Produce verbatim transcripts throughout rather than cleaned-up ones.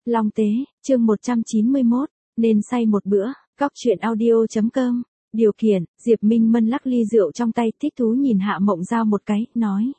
Long Tế, chương một trăm chín mươi mốt, nên say một bữa, Cóc truyện audio chấm com. Điều kiện, Diệp Minh Mân lắc ly rượu trong tay, thích thú nhìn Hạ Mộng Giao một cái, nói.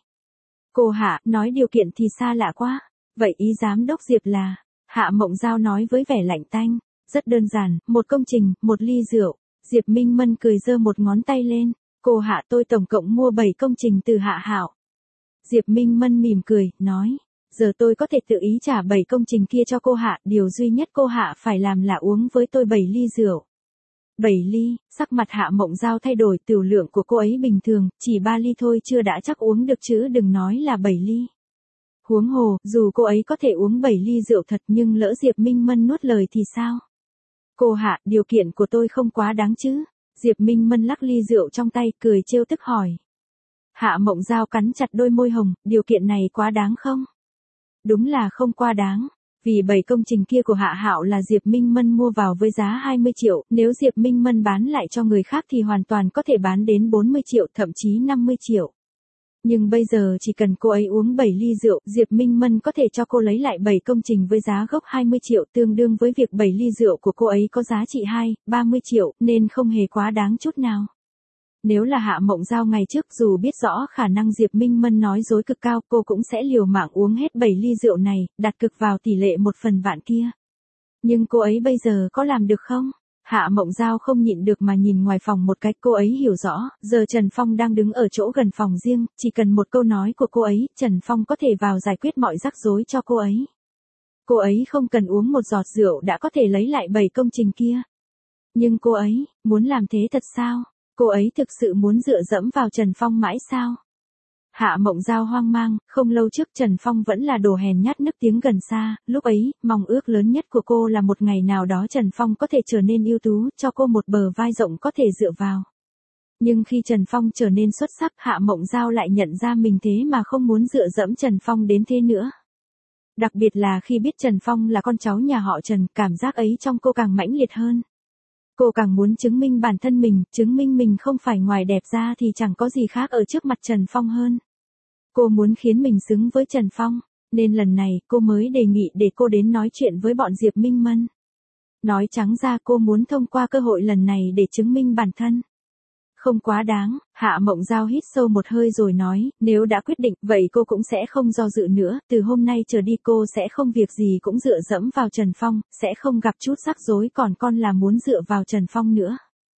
Cô Hạ, nói điều kiện thì xa lạ quá. Vậy ý giám đốc Diệp là, Hạ Mộng Giao nói với vẻ lạnh tanh. Rất đơn giản, một công trình, một ly rượu. Diệp Minh Mân cười giơ một ngón tay lên. Cô Hạ, tôi tổng cộng mua bảy công trình từ Hạ Hạo. Diệp Minh Mân mỉm cười, nói. Giờ tôi có thể tự ý trả bảy công trình kia cho cô Hạ, điều duy nhất cô Hạ phải làm là uống với tôi bảy ly rượu. bảy ly, sắc mặt Hạ Mộng Giao thay đổi, tiểu lượng của cô ấy bình thường, chỉ ba ly thôi chưa đã chắc uống được chứ đừng nói là bảy ly. Huống hồ, dù cô ấy có thể uống bảy ly rượu thật nhưng lỡ Diệp Minh Mân nuốt lời thì sao? Cô Hạ, điều kiện của tôi không quá đáng chứ? Diệp Minh Mân lắc ly rượu trong tay, cười trêu tức hỏi. Hạ Mộng Giao cắn chặt đôi môi hồng, điều kiện này quá đáng không? Đúng là không quá đáng. Vì bảy công trình kia của Hạ Hạo là Diệp Minh Mân mua vào với giá hai mươi triệu, nếu Diệp Minh Mân bán lại cho người khác thì hoàn toàn có thể bán đến bốn mươi triệu, thậm chí năm mươi triệu. Nhưng bây giờ chỉ cần cô ấy uống bảy ly rượu, Diệp Minh Mân có thể cho cô lấy lại bảy công trình với giá gốc hai mươi triệu, tương đương với việc bảy ly rượu của cô ấy có giá trị hai, ba mươi triệu, nên không hề quá đáng chút nào. Nếu là Hạ Mộng Giao ngày trước, dù biết rõ khả năng Diệp Minh Mân nói dối cực cao, cô cũng sẽ liều mạng uống hết bảy ly rượu này, đặt cược vào tỷ lệ một phần vạn kia. Nhưng cô ấy bây giờ có làm được không? Hạ Mộng Giao không nhịn được mà nhìn ngoài phòng một cái, cô ấy hiểu rõ, giờ Trần Phong đang đứng ở chỗ gần phòng riêng, chỉ cần một câu nói của cô ấy, Trần Phong có thể vào giải quyết mọi rắc rối cho cô ấy. Cô ấy không cần uống một giọt rượu đã có thể lấy lại bảy công trình kia. Nhưng cô ấy, muốn làm thế thật sao? Cô ấy thực sự muốn dựa dẫm vào Trần Phong mãi sao? Hạ Mộng Giao hoang mang, không lâu trước Trần Phong vẫn là đồ hèn nhát nức tiếng gần xa, lúc ấy, mong ước lớn nhất của cô là một ngày nào đó Trần Phong có thể trở nên ưu tú, cho cô một bờ vai rộng có thể dựa vào. Nhưng khi Trần Phong trở nên xuất sắc, Hạ Mộng Giao lại nhận ra mình thế mà không muốn dựa dẫm Trần Phong đến thế nữa. Đặc biệt là khi biết Trần Phong là con cháu nhà họ Trần, cảm giác ấy trong cô càng mãnh liệt hơn. Cô càng muốn chứng minh bản thân mình, chứng minh mình không phải ngoài đẹp ra thì chẳng có gì khác ở trước mặt Trần Phong hơn. Cô muốn khiến mình xứng với Trần Phong, nên lần này cô mới đề nghị để cô đến nói chuyện với bọn Diệp Minh Mân. Nói trắng ra cô muốn thông qua cơ hội lần này để chứng minh bản thân. Không quá đáng, Hạ Mộng Giao hít sâu một hơi rồi nói, nếu đã quyết định, vậy cô cũng sẽ không do dự nữa, từ hôm nay trở đi cô sẽ không việc gì cũng dựa dẫm vào Trần Phong, sẽ không gặp chút rắc rối còn con là muốn dựa vào Trần Phong nữa.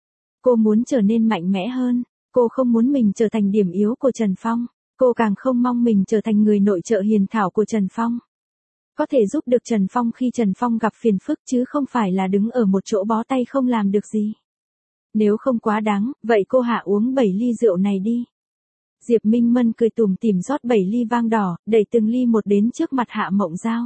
Cô muốn trở nên mạnh mẽ hơn, cô không muốn mình trở thành điểm yếu của Trần Phong, cô càng không mong mình trở thành người nội trợ hiền thảo của Trần Phong. Có thể giúp được Trần Phong khi Trần Phong gặp phiền phức chứ không phải là đứng ở một chỗ bó tay không làm được gì. Nếu không quá đáng, vậy cô Hạ uống bảy ly rượu này đi. Diệp Minh Mân cười tủm tỉm rót bảy ly vang đỏ, đẩy từng ly một đến trước mặt Hạ Mộng Giao.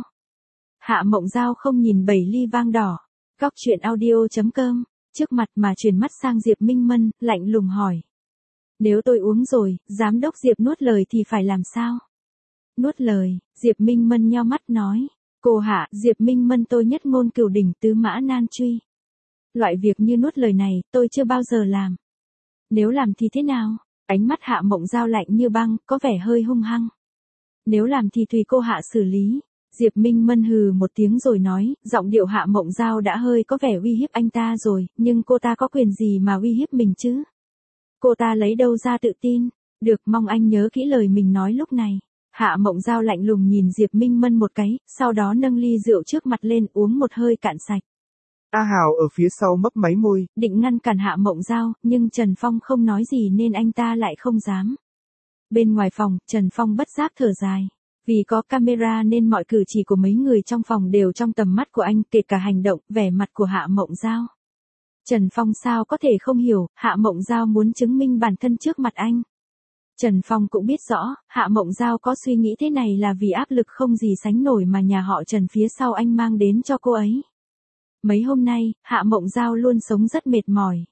Hạ Mộng Giao không nhìn bảy ly vang đỏ. Cóc truyện audio chấm com, trước mặt mà chuyển mắt sang Diệp Minh Mân, lạnh lùng hỏi. Nếu tôi uống rồi, giám đốc Diệp nuốt lời thì phải làm sao? Nuốt lời, Diệp Minh Mân nheo mắt nói. Cô Hạ, Diệp Minh Mân tôi nhất ngôn cửu đỉnh tứ mã nan truy. Loại việc như nuốt lời này, tôi chưa bao giờ làm. Nếu làm thì thế nào? Ánh mắt Hạ Mộng Giao lạnh như băng, có vẻ hơi hung hăng. Nếu làm thì tùy cô Hạ xử lý. Diệp Minh Mân hừ một tiếng rồi nói, giọng điệu Hạ Mộng Giao đã hơi có vẻ uy hiếp anh ta rồi, nhưng cô ta có quyền gì mà uy hiếp mình chứ? Cô ta lấy đâu ra tự tin? Được, mong anh nhớ kỹ lời mình nói lúc này. Hạ Mộng Giao lạnh lùng nhìn Diệp Minh Mân một cái, sau đó nâng ly rượu trước mặt lên uống một hơi cạn sạch. A Hào ở phía sau mấp máy môi, định ngăn cản Hạ Mộng Giao, nhưng Trần Phong không nói gì nên anh ta lại không dám. Bên ngoài phòng, Trần Phong bất giác thở dài. Vì có camera nên mọi cử chỉ của mấy người trong phòng đều trong tầm mắt của anh, kể cả hành động, vẻ mặt của Hạ Mộng Giao. Trần Phong sao có thể không hiểu, Hạ Mộng Giao muốn chứng minh bản thân trước mặt anh. Trần Phong cũng biết rõ, Hạ Mộng Giao có suy nghĩ thế này là vì áp lực không gì sánh nổi mà nhà họ Trần phía sau anh mang đến cho cô ấy. Mấy hôm nay, Hạ Mộng Giao luôn sống rất mệt mỏi.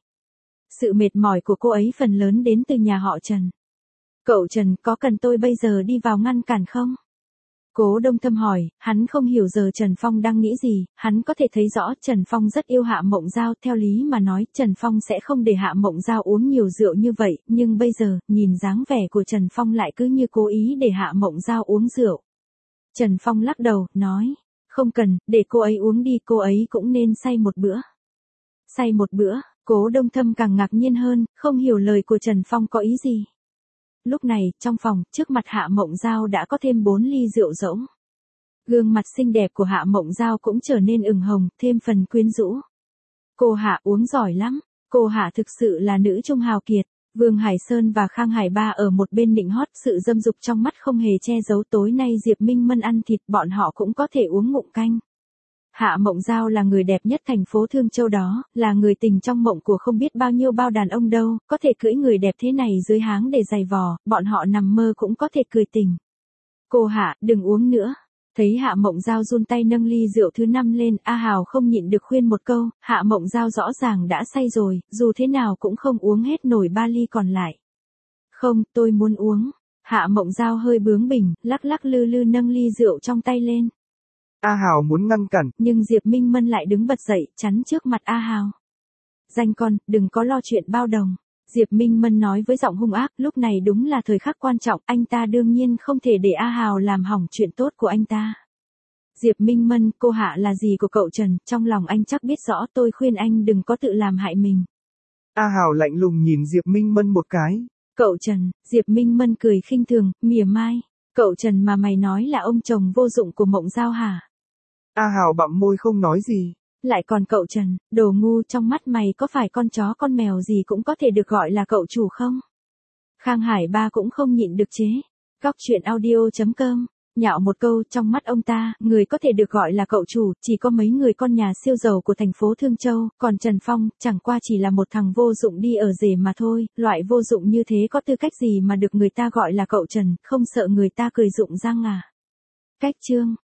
Sự mệt mỏi của cô ấy phần lớn đến từ nhà họ Trần. Cậu Trần, có cần tôi bây giờ đi vào ngăn cản không? Cố Đông Thâm hỏi, hắn không hiểu giờ Trần Phong đang nghĩ gì, hắn có thể thấy rõ Trần Phong rất yêu Hạ Mộng Giao, theo lý mà nói Trần Phong sẽ không để Hạ Mộng Giao uống nhiều rượu như vậy, nhưng bây giờ, nhìn dáng vẻ của Trần Phong lại cứ như cố ý để Hạ Mộng Giao uống rượu. Trần Phong lắc đầu, nói, Không cần, để cô ấy uống đi, cô ấy cũng nên say một bữa. Say một bữa, Cố Đông Thâm càng ngạc nhiên hơn, không hiểu lời của Trần Phong có ý gì. Lúc này, trong phòng, trước mặt Hạ Mộng Giao đã có thêm bốn ly rượu rỗng. Gương mặt xinh đẹp của Hạ Mộng Giao cũng trở nên ửng hồng, thêm phần quyến rũ. Cô Hạ uống giỏi lắm, cô Hạ thực sự là nữ trung hào kiệt. Vương Hải Sơn và Khang Hải Ba ở một bên nịnh hót, sự dâm dục trong mắt không hề che giấu. Tối nay Diệp Minh Mân ăn thịt, bọn họ cũng có thể uống ngụm canh. Hạ Mộng Giao là người đẹp nhất thành phố Thương Châu đó, là người tình trong mộng của không biết bao nhiêu bao đàn ông đâu, có thể cưỡi người đẹp thế này dưới háng để giày vò, bọn họ nằm mơ cũng có thể cười tình. Cô Hạ, đừng uống nữa. Thấy Hạ Mộng Giao run tay nâng ly rượu thứ năm lên, A Hào không nhịn được khuyên một câu, Hạ Mộng Giao rõ ràng đã say rồi, dù thế nào cũng không uống hết nổi ba ly còn lại. Không, tôi muốn uống. Hạ Mộng Giao hơi bướng bỉnh, lắc lắc lư lư nâng ly rượu trong tay lên. A Hào muốn ngăn cản, nhưng Diệp Minh Mân lại đứng bật dậy, chắn trước mặt A Hào. Danh con, đừng có lo chuyện bao đồng. Diệp Minh Mân nói với giọng hung ác, lúc này đúng là thời khắc quan trọng, anh ta đương nhiên không thể để A Hào làm hỏng chuyện tốt của anh ta. Diệp Minh Mân, cô Hạ là gì của cậu Trần, trong lòng anh chắc biết rõ, tôi khuyên anh đừng có tự làm hại mình. A Hào lạnh lùng nhìn Diệp Minh Mân một cái. Cậu Trần, Diệp Minh Mân cười khinh thường, mỉa mai. Cậu Trần mà mày nói là ông chồng vô dụng của Mộng Giao hả? A Hào bặm môi không nói gì. Lại còn cậu Trần, đồ ngu, trong mắt mày có phải con chó con mèo gì cũng có thể được gọi là cậu chủ không? Khang Hải Ba cũng không nhịn được chế. Cóc truyện audio chấm com, nhạo một câu, trong mắt ông ta, người có thể được gọi là cậu chủ, chỉ có mấy người con nhà siêu giàu của thành phố Thương Châu, còn Trần Phong, chẳng qua chỉ là một thằng vô dụng đi ở rể mà thôi, loại vô dụng như thế có tư cách gì mà được người ta gọi là cậu Trần, không sợ người ta cười rụng răng à? Cách chương